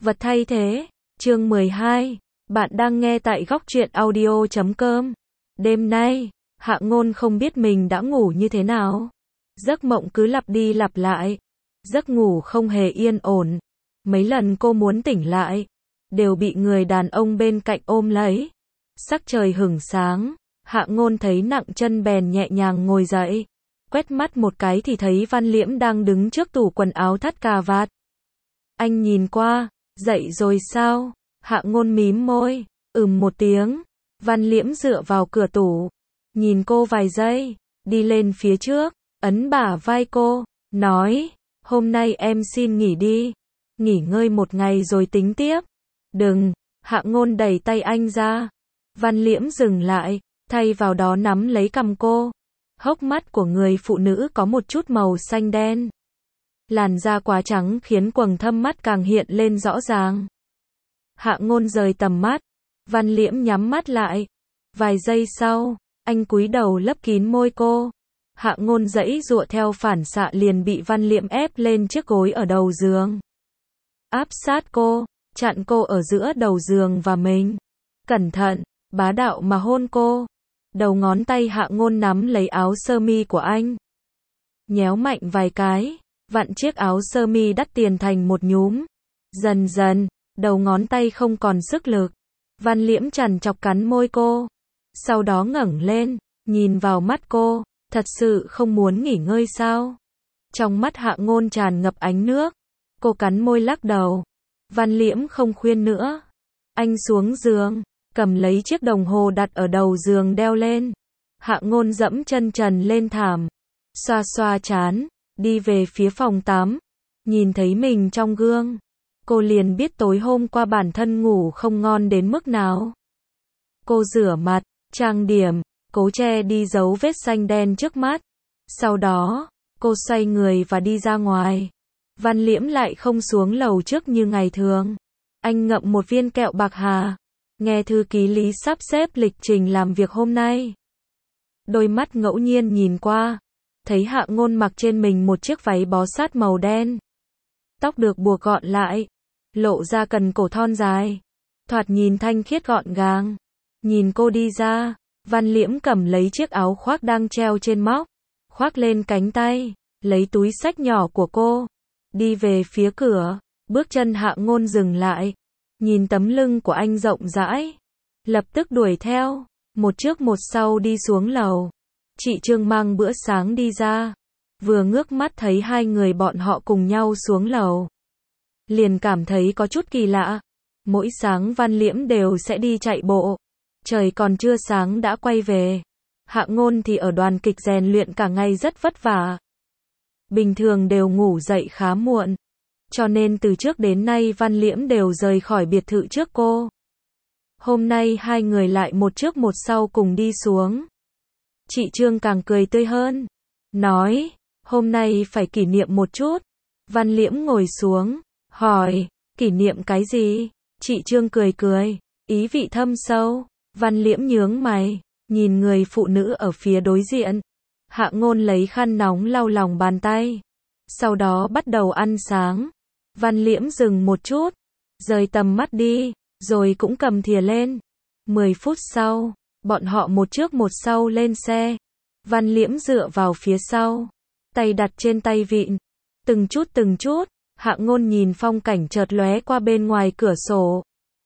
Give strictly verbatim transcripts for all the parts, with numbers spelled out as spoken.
Vật thay thế, chương mười hai, bạn đang nghe tại góc truyện audio chấm com. Đêm nay, Hạ Ngôn không biết mình đã ngủ như thế nào. Giấc mộng cứ lặp đi lặp lại. Giấc ngủ không hề yên ổn. Mấy lần cô muốn tỉnh lại, đều bị người đàn ông bên cạnh ôm lấy. Sắc trời hửng sáng, Hạ Ngôn thấy nặng chân bèn nhẹ nhàng ngồi dậy. Quét mắt một cái thì thấy Văn Liễm đang đứng trước tủ quần áo thắt cà vạt. Anh nhìn qua, dậy rồi sao? Hạ Ngôn mím môi, ừm một tiếng. Văn Liễm dựa vào cửa tủ, nhìn cô vài giây, đi lên phía trước, ấn bả vai cô, nói, hôm nay em xin nghỉ đi, nghỉ ngơi một ngày rồi tính tiếp. Đừng, Hạ Ngôn đẩy tay anh ra. Văn Liễm dừng lại, thay vào đó nắm lấy cằm cô. Hốc mắt của người phụ nữ có một chút màu xanh đen. Làn da quá trắng khiến quầng thâm mắt càng hiện lên rõ ràng. Hạ Ngôn rời tầm mắt, Văn Liễm nhắm mắt lại. Vài giây sau, anh cúi đầu lấp kín môi cô. Hạ Ngôn giãy giụa theo phản xạ liền bị Văn Liễm ép lên chiếc gối ở đầu giường. Áp sát cô, chặn cô ở giữa đầu giường và mình. Cẩn thận, bá đạo mà hôn cô. Đầu ngón tay Hạ Ngôn nắm lấy áo sơ mi của anh. Nhéo mạnh vài cái, vặn chiếc áo sơ mi đắt tiền thành một nhúm. Dần dần, đầu ngón tay không còn sức lực. Văn Liễm chằn chọc cắn môi cô. Sau đó ngẩng lên, nhìn vào mắt cô. Thật sự không muốn nghỉ ngơi sao? Trong mắt Hạ Ngôn tràn ngập ánh nước. Cô cắn môi lắc đầu. Văn Liễm không khuyên nữa. Anh xuống giường, cầm lấy chiếc đồng hồ đặt ở đầu giường đeo lên. Hạ Ngôn dẫm chân trần lên thảm, xoa xoa trán, đi về phía phòng tắm. Nhìn thấy mình trong gương, cô liền biết tối hôm qua bản thân ngủ không ngon đến mức nào. Cô rửa mặt, trang điểm, cố che đi dấu vết xanh đen trước mắt. Sau đó, cô xoay người và đi ra ngoài. Văn Liễm lại không xuống lầu trước như ngày thường. Anh ngậm một viên kẹo bạc hà, nghe thư ký Lý sắp xếp lịch trình làm việc hôm nay. Đôi mắt ngẫu nhiên nhìn qua, thấy Hạ Ngôn mặc trên mình một chiếc váy bó sát màu đen. Tóc được buộc gọn lại, lộ ra cần cổ thon dài, thoạt nhìn thanh khiết gọn gàng. Nhìn cô đi ra, Văn Liễm cầm lấy chiếc áo khoác đang treo trên móc, khoác lên cánh tay, lấy túi xách nhỏ của cô, đi về phía cửa. Bước chân Hạ Ngôn dừng lại, nhìn tấm lưng của anh rộng rãi, lập tức đuổi theo, một trước một sau đi xuống lầu. Chị Trương mang bữa sáng đi ra, vừa ngước mắt thấy hai người bọn họ cùng nhau xuống lầu, liền cảm thấy có chút kỳ lạ. Mỗi sáng Văn Liễm đều sẽ đi chạy bộ, trời còn chưa sáng đã quay về. Hạ Ngôn thì ở đoàn kịch rèn luyện cả ngày rất vất vả. Bình thường đều ngủ dậy khá muộn, cho nên từ trước đến nay Văn Liễm đều rời khỏi biệt thự trước cô. Hôm nay hai người lại một trước một sau cùng đi xuống. Chị Trương càng cười tươi hơn, nói, hôm nay phải kỷ niệm một chút. Văn Liễm ngồi xuống, hỏi, kỷ niệm cái gì? Chị Trương cười cười, ý vị thâm sâu. Văn Liễm nhướng mày, nhìn người phụ nữ ở phía đối diện. Hạ Ngôn lấy khăn nóng lau lòng bàn tay, sau đó bắt đầu ăn sáng. Văn Liễm dừng một chút, rời tầm mắt đi, rồi cũng cầm thìa lên. Mười phút sau, bọn họ một trước một sau lên xe. Văn Liễm dựa vào phía sau, tay đặt trên tay vịn. Từng chút từng chút, Hạ Ngôn nhìn phong cảnh chợt lóe qua bên ngoài cửa sổ.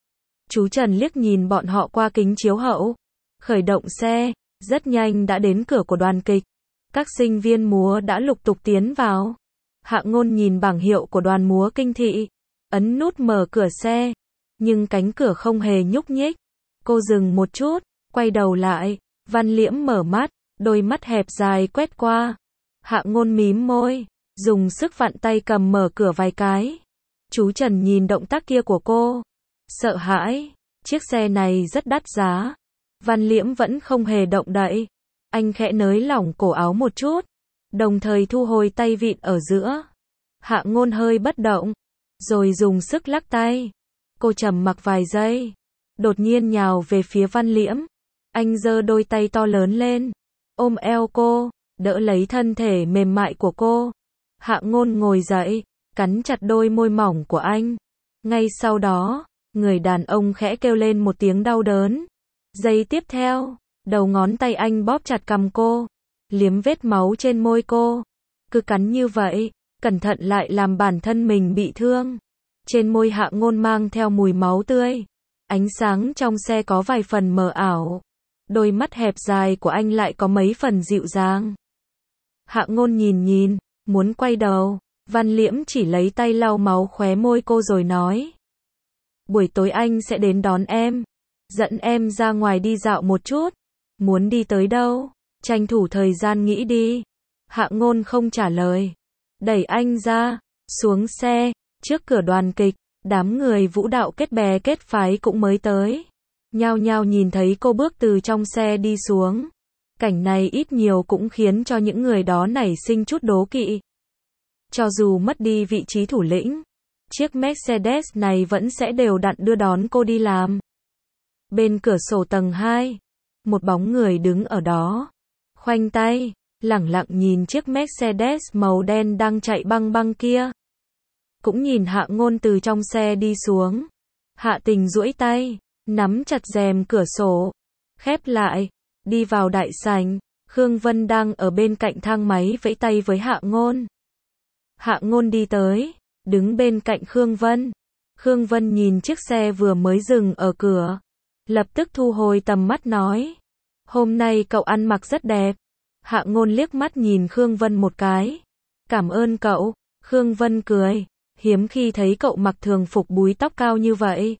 Chú Trần liếc nhìn bọn họ qua kính chiếu hậu, khởi động xe, rất nhanh đã đến cửa của đoàn kịch. Các sinh viên múa đã lục tục tiến vào. Hạ Ngôn nhìn bảng hiệu của đoàn múa Kinh Thị, ấn nút mở cửa xe, nhưng cánh cửa không hề nhúc nhích. Cô dừng một chút, quay đầu lại, Văn Liễm mở mắt, đôi mắt hẹp dài quét qua. Hạ Ngôn mím môi, dùng sức vặn tay cầm mở cửa vài cái. Chú Trần nhìn động tác kia của cô, sợ hãi, chiếc xe này rất đắt giá. Văn Liễm vẫn không hề động đậy. Anh khẽ nới lỏng cổ áo một chút, đồng thời thu hồi tay vịn ở giữa. Hạ Ngôn hơi bất động, rồi dùng sức lắc tay. Cô trầm mặc vài giây, đột nhiên nhào về phía Văn Liễm. Anh giơ đôi tay to lớn lên, ôm eo cô, đỡ lấy thân thể mềm mại của cô. Hạ Ngôn ngồi dậy, cắn chặt đôi môi mỏng của anh. Ngay sau đó, người đàn ông khẽ kêu lên một tiếng đau đớn. Giây tiếp theo, đầu ngón tay anh bóp chặt cằm cô, liếm vết máu trên môi cô. Cứ cắn như vậy, cẩn thận lại làm bản thân mình bị thương. Trên môi Hạ Ngôn mang theo mùi máu tươi. Ánh sáng trong xe có vài phần mờ ảo. Đôi mắt hẹp dài của anh lại có mấy phần dịu dàng. Hạ Ngôn nhìn nhìn, muốn quay đầu. Văn Liễm chỉ lấy tay lau máu khóe môi cô rồi nói. Buổi tối anh sẽ đến đón em. Dẫn em ra ngoài đi dạo một chút. Muốn đi tới đâu? Tranh thủ thời gian nghĩ đi. Hạ Ngôn không trả lời. Đẩy anh ra, xuống xe. Trước cửa đoàn kịch, đám người vũ đạo kết bè kết phái cũng mới tới. Nhao nhao nhìn thấy cô bước từ trong xe đi xuống. Cảnh này ít nhiều cũng khiến cho những người đó nảy sinh chút đố kỵ. Cho dù mất đi vị trí thủ lĩnh, chiếc Mercedes này vẫn sẽ đều đặn đưa đón cô đi làm. Bên cửa sổ tầng hai, một bóng người đứng ở đó, khoanh tay, lẳng lặng nhìn chiếc Mercedes màu đen đang chạy băng băng kia. Cũng nhìn Hạ Ngôn từ trong xe đi xuống. Hạ Tình duỗi tay, nắm chặt rèm cửa sổ, khép lại, đi vào đại sảnh. Khương Vân đang ở bên cạnh thang máy vẫy tay với Hạ Ngôn. Hạ Ngôn đi tới, đứng bên cạnh Khương Vân. Khương Vân nhìn chiếc xe vừa mới dừng ở cửa, lập tức thu hồi tầm mắt nói. Hôm nay cậu ăn mặc rất đẹp. Hạ Ngôn liếc mắt nhìn Khương Vân một cái. Cảm ơn cậu. Khương Vân cười. Hiếm khi thấy cậu mặc thường phục búi tóc cao như vậy.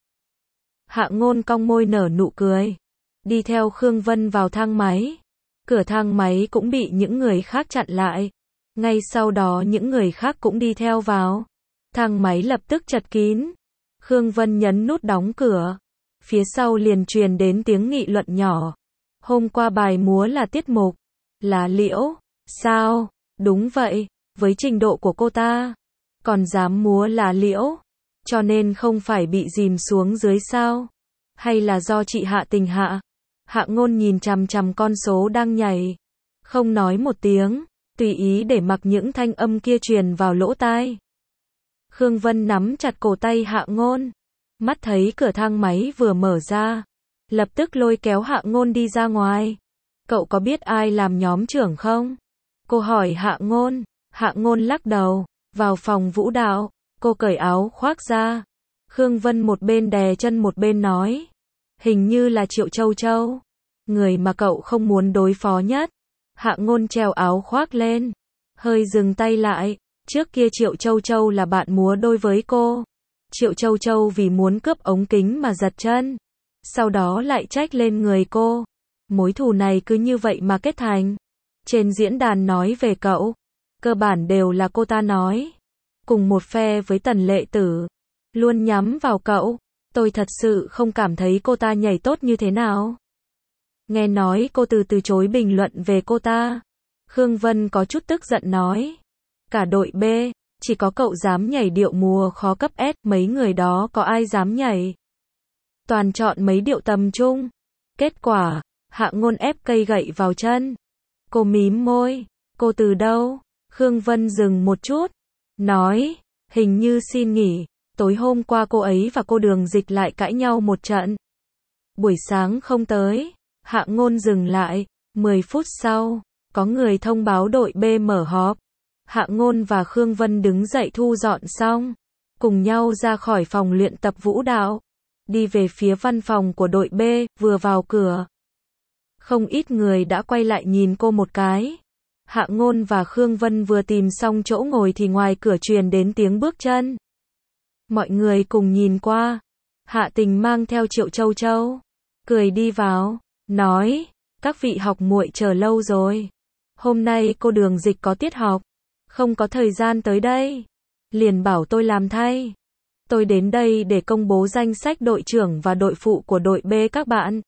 Hạ Ngôn cong môi nở nụ cười. Đi theo Khương Vân vào thang máy. Cửa thang máy cũng bị những người khác chặn lại. Ngay sau đó những người khác cũng đi theo vào. Thang máy lập tức chật kín. Khương Vân nhấn nút đóng cửa. Phía sau liền truyền đến tiếng nghị luận nhỏ. Hôm qua bài múa là tiết mục. Là Liễu. Sao? Đúng vậy. Với trình độ của cô ta. Còn dám múa là Liễu. Cho nên không phải bị dìm xuống dưới sao? Hay là do chị Hạ Tình hạ? Hạ Ngôn nhìn chằm chằm con số đang nhảy. Không nói một tiếng. Tùy ý để mặc những thanh âm kia truyền vào lỗ tai. Khương Vân nắm chặt cổ tay Hạ Ngôn. Mắt thấy cửa thang máy vừa mở ra. Lập tức lôi kéo Hạ Ngôn đi ra ngoài. Cậu có biết ai làm nhóm trưởng không? Cô hỏi Hạ Ngôn. Hạ Ngôn lắc đầu. Vào phòng vũ đạo, cô cởi áo khoác ra. Khương Vân một bên đè chân một bên nói. Hình như là Triệu Châu Châu. Người mà cậu không muốn đối phó nhất. Hạ Ngôn treo áo khoác lên. Hơi dừng tay lại. Trước kia Triệu Châu Châu là bạn múa đôi với cô. Triệu Châu Châu vì muốn cướp ống kính mà giật chân. Sau đó lại trách lên người cô. Mối thù này cứ như vậy mà kết thành. Trên diễn đàn nói về cậu. Cơ bản đều là cô ta nói. Cùng một phe với Tần Lệ Tử. Luôn nhắm vào cậu. Tôi thật sự không cảm thấy cô ta nhảy tốt như thế nào. Nghe nói cô từ từ chối bình luận về cô ta. Khương Vân có chút tức giận nói. Cả đội B, chỉ có cậu dám nhảy điệu mùa khó cấp S, mấy người đó có ai dám nhảy. Toàn chọn mấy điệu tầm trung. Kết quả, Hạ Ngôn ép cây gậy vào chân. Cô mím môi. Cô từ đâu? Khương Vân dừng một chút. Nói, hình như xin nghỉ. Tối hôm qua cô ấy và cô Đường Dịch lại cãi nhau một trận. Buổi sáng không tới. Hạ Ngôn dừng lại. mười phút sau, có người thông báo đội B mở họp. Hạ Ngôn và Khương Vân đứng dậy thu dọn xong. Cùng nhau ra khỏi phòng luyện tập vũ đạo. Đi về phía văn phòng của đội B, vừa vào cửa. Không ít người đã quay lại nhìn cô một cái. Hạ Ngôn và Khương Vân vừa tìm xong chỗ ngồi thì ngoài cửa truyền đến tiếng bước chân. Mọi người cùng nhìn qua. Hạ Tình mang theo Triệu Châu Châu. Cười đi vào. Nói, các vị học muội chờ lâu rồi. Hôm nay cô Đường Dịch có tiết học. Không có thời gian tới đây. Liền bảo tôi làm thay. Tôi đến đây để công bố danh sách đội trưởng và đội phụ của đội B các bạn.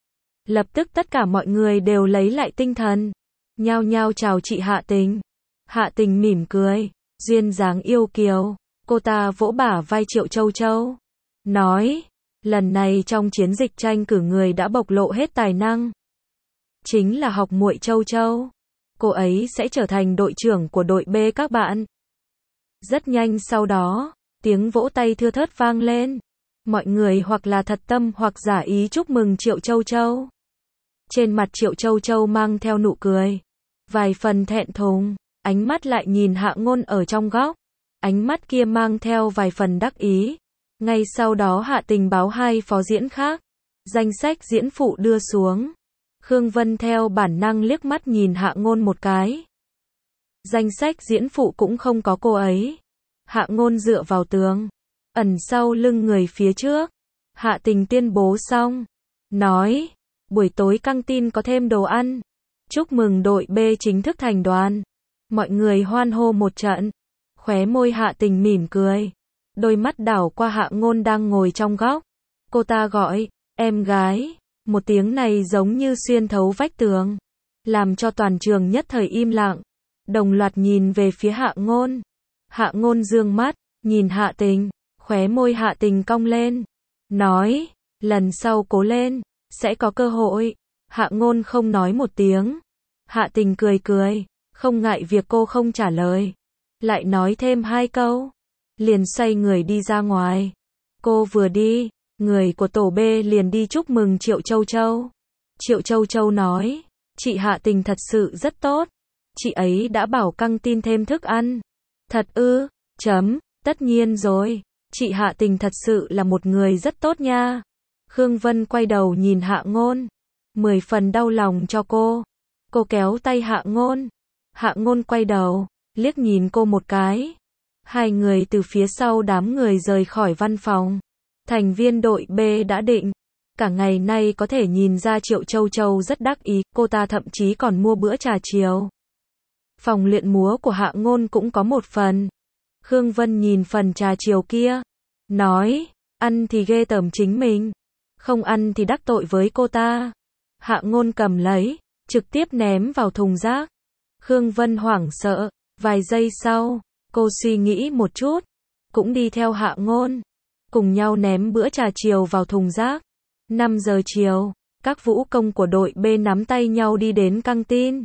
Lập tức tất cả mọi người đều lấy lại tinh thần. Nhao nhao chào chị Hạ Tình. Hạ Tình mỉm cười. Duyên dáng yêu kiều. Cô ta vỗ bả vai Triệu Châu Châu. Nói, lần này trong chiến dịch tranh cử người đã bộc lộ hết tài năng. Chính là học muội Châu Châu. Cô ấy sẽ trở thành đội trưởng của đội B các bạn. Rất nhanh sau đó, Tiếng vỗ tay thưa thớt vang lên. Mọi người hoặc là thật tâm hoặc giả ý chúc mừng Triệu Châu Châu. Trên mặt Triệu Châu Châu mang theo nụ cười, vài phần thẹn thùng, ánh mắt lại nhìn Hạ Ngôn ở trong góc. Ánh mắt kia mang theo vài phần đắc ý. Ngay sau đó Hạ Tình báo hai phó diễn khác. Danh sách diễn phụ đưa xuống. Khương Vân theo bản năng liếc mắt nhìn Hạ Ngôn một cái. Danh sách diễn phụ cũng không có cô ấy. Hạ Ngôn dựa vào tường, ẩn sau lưng người phía trước. Hạ Tình tuyên bố xong, nói, buổi tối căng tin có thêm đồ ăn. Chúc mừng đội B chính thức thành đoàn. Mọi người hoan hô một trận. Khóe môi Hạ Tình mỉm cười. Đôi mắt đảo qua Hạ Ngôn đang ngồi trong góc. Cô ta gọi, em gái. Một tiếng này giống như xuyên thấu vách tường, làm cho toàn trường nhất thời im lặng. Đồng loạt nhìn về phía Hạ Ngôn. Hạ Ngôn dương mắt, nhìn Hạ Tình. Khóe môi Hạ Tình cong lên. Nói, lần sau cố lên, sẽ có cơ hội. Hạ Ngôn không nói một tiếng. Hạ Tình cười cười, không ngại việc cô không trả lời. Lại nói thêm hai câu, liền xoay người đi ra ngoài. Cô vừa đi, người của tổ B liền đi chúc mừng Triệu Châu Châu. Triệu Châu Châu nói, chị Hạ Tình thật sự rất tốt. Chị ấy đã bảo căng tin thêm thức ăn. Thật ư, chấm, tất nhiên rồi. Chị Hạ Tình thật sự là một người rất tốt nha. Khương Vân quay đầu nhìn Hạ Ngôn, mười phần đau lòng cho cô. Cô kéo tay Hạ Ngôn. Hạ Ngôn quay đầu, liếc nhìn cô một cái. Hai người từ phía sau đám người rời khỏi văn phòng. Thành viên đội B đã định. Cả ngày nay có thể nhìn ra Triệu Châu Châu rất đắc ý. Cô ta thậm chí còn mua bữa trà chiều. Phòng luyện múa của Hạ Ngôn cũng có một phần. Khương Vân nhìn phần trà chiều kia, nói, ăn thì ghê tởm chính mình, không ăn thì đắc tội với cô ta. Hạ Ngôn cầm lấy, trực tiếp ném vào thùng rác. Khương Vân hoảng sợ, vài giây sau, cô suy nghĩ một chút, cũng đi theo Hạ Ngôn, cùng nhau ném bữa trà chiều vào thùng rác. năm giờ chiều, các vũ công của đội B nắm tay nhau đi đến căng tin.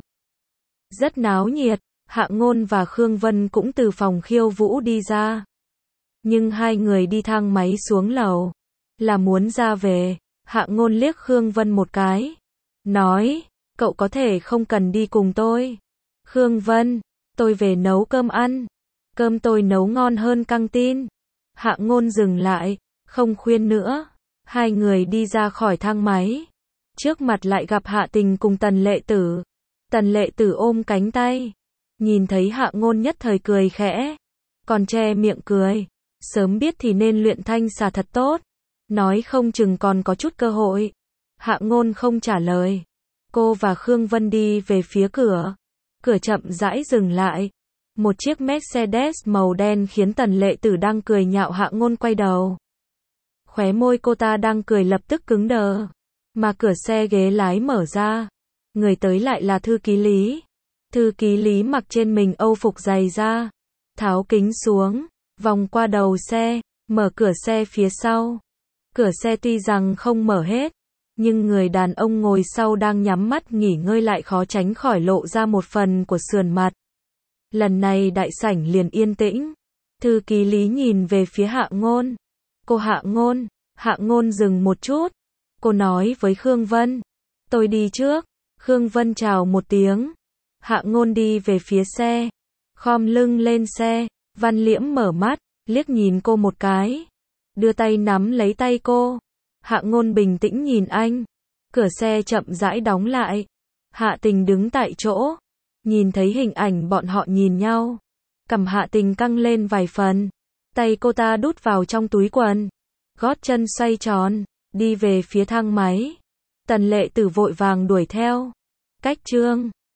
Rất náo nhiệt, Hạ Ngôn và Khương Vân cũng từ phòng khiêu vũ đi ra. Nhưng hai người đi thang máy xuống lầu, là muốn ra về. Hạ Ngôn liếc Khương Vân một cái, nói, cậu có thể không cần đi cùng tôi. Khương Vân, tôi về nấu cơm ăn. Cơm tôi nấu ngon hơn căng tin. Hạ Ngôn dừng lại, không khuyên nữa. Hai người đi ra khỏi thang máy. Trước mặt lại gặp Hạ Tình cùng Tần Lệ Tử. Tần Lệ Tử ôm cánh tay. Nhìn thấy Hạ Ngôn nhất thời cười khẽ. Còn che miệng cười. Sớm biết thì nên luyện thanh xà thật tốt. Nói không chừng còn có chút cơ hội. Hạ Ngôn không trả lời. Cô và Khương Vân đi về phía cửa. Cửa chậm rãi dừng lại. Một chiếc Mercedes màu đen khiến Tần Lệ Tử đang cười nhạo Hạ Ngôn quay đầu. Khóe môi cô ta đang cười lập tức cứng đờ. Mà cửa xe ghế lái mở ra. Người tới lại là thư ký Lý. Thư ký Lý mặc trên mình âu phục dày da. Tháo kính xuống, vòng qua đầu xe, mở cửa xe phía sau. Cửa xe tuy rằng không mở hết, nhưng người đàn ông ngồi sau đang nhắm mắt nghỉ ngơi lại khó tránh khỏi lộ ra một phần của sườn mặt. Lần này đại sảnh liền yên tĩnh. Thư ký Lý nhìn về phía Hạ Ngôn. Cô Hạ Ngôn, Hạ Ngôn dừng một chút. Cô nói với Khương Vân, tôi đi trước. Khương Vân chào một tiếng. Hạ Ngôn đi về phía xe, khom lưng lên xe. Văn Liễm mở mắt, liếc nhìn cô một cái, đưa tay nắm lấy tay cô. Hạ Ngôn bình tĩnh nhìn anh. Cửa xe chậm rãi đóng lại. Hạ Tình đứng tại chỗ, nhìn thấy hình ảnh bọn họ nhìn nhau. Cằm Hạ Tình căng lên vài phần. Tay cô ta đút vào trong túi quần. Gót chân xoay tròn, đi về phía thang máy. Tần Lệ Tử vội vàng đuổi theo. Cách chương